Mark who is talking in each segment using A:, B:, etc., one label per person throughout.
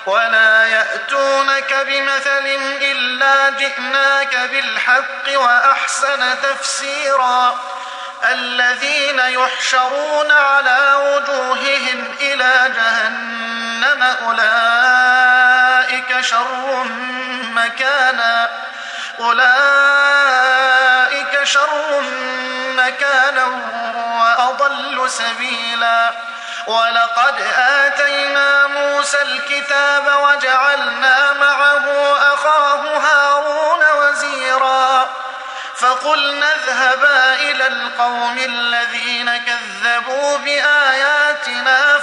A: ولا يأتونك بمثل إلا جئناك بالحق وأحسن تفسيرا الذين يحشرون على وجوههم إلى جهنم أولئك شر مكانا وأضل سبيلا ولقد آتينا موسى الكتاب وجعلنا معه أخاه هارون وزيرا فقلنا اذهبا إلى القوم الذين كذبوا بآياتنا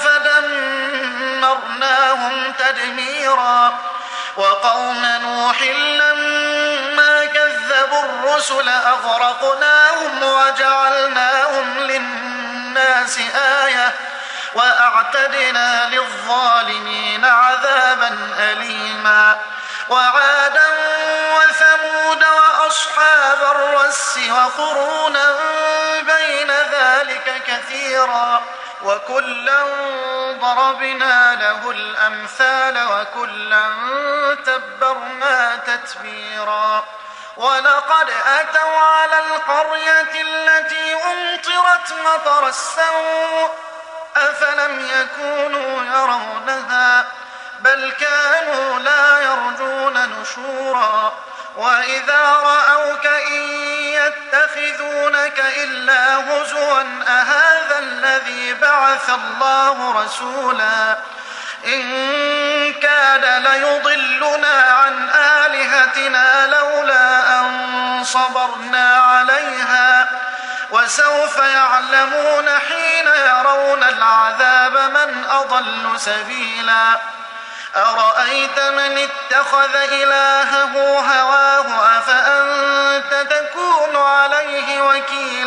A: فدمرناهم تدميرا وقوم نوح لما كذبوا الرسل أغرقناهم وجعلناهم للناس آية وأعتدنا للظالمين عذابا أليما وعادا وثمود وأصحاب الرس وقرونا بين ذلك كثيرا وكلا ضربنا له الأمثال وكلا تبرنا تتبيرا ولقد أتوا على القرية التي أمطرت مطر السوء أفلم يكونوا يرونها بل كانوا لا يرجون نشورا وإذا رأوك إن يتخذونك إلا هزوا أهذا الذي بعث الله رسولا إن كاد ليضلنا عن آلهتنا لولا أن صبرنا عليها وسوف يعلمون حين يرون العذاب من أضل سبيلا أرأيت من اتخذ إلهه هواه أفأنت تكون عليه وكيلا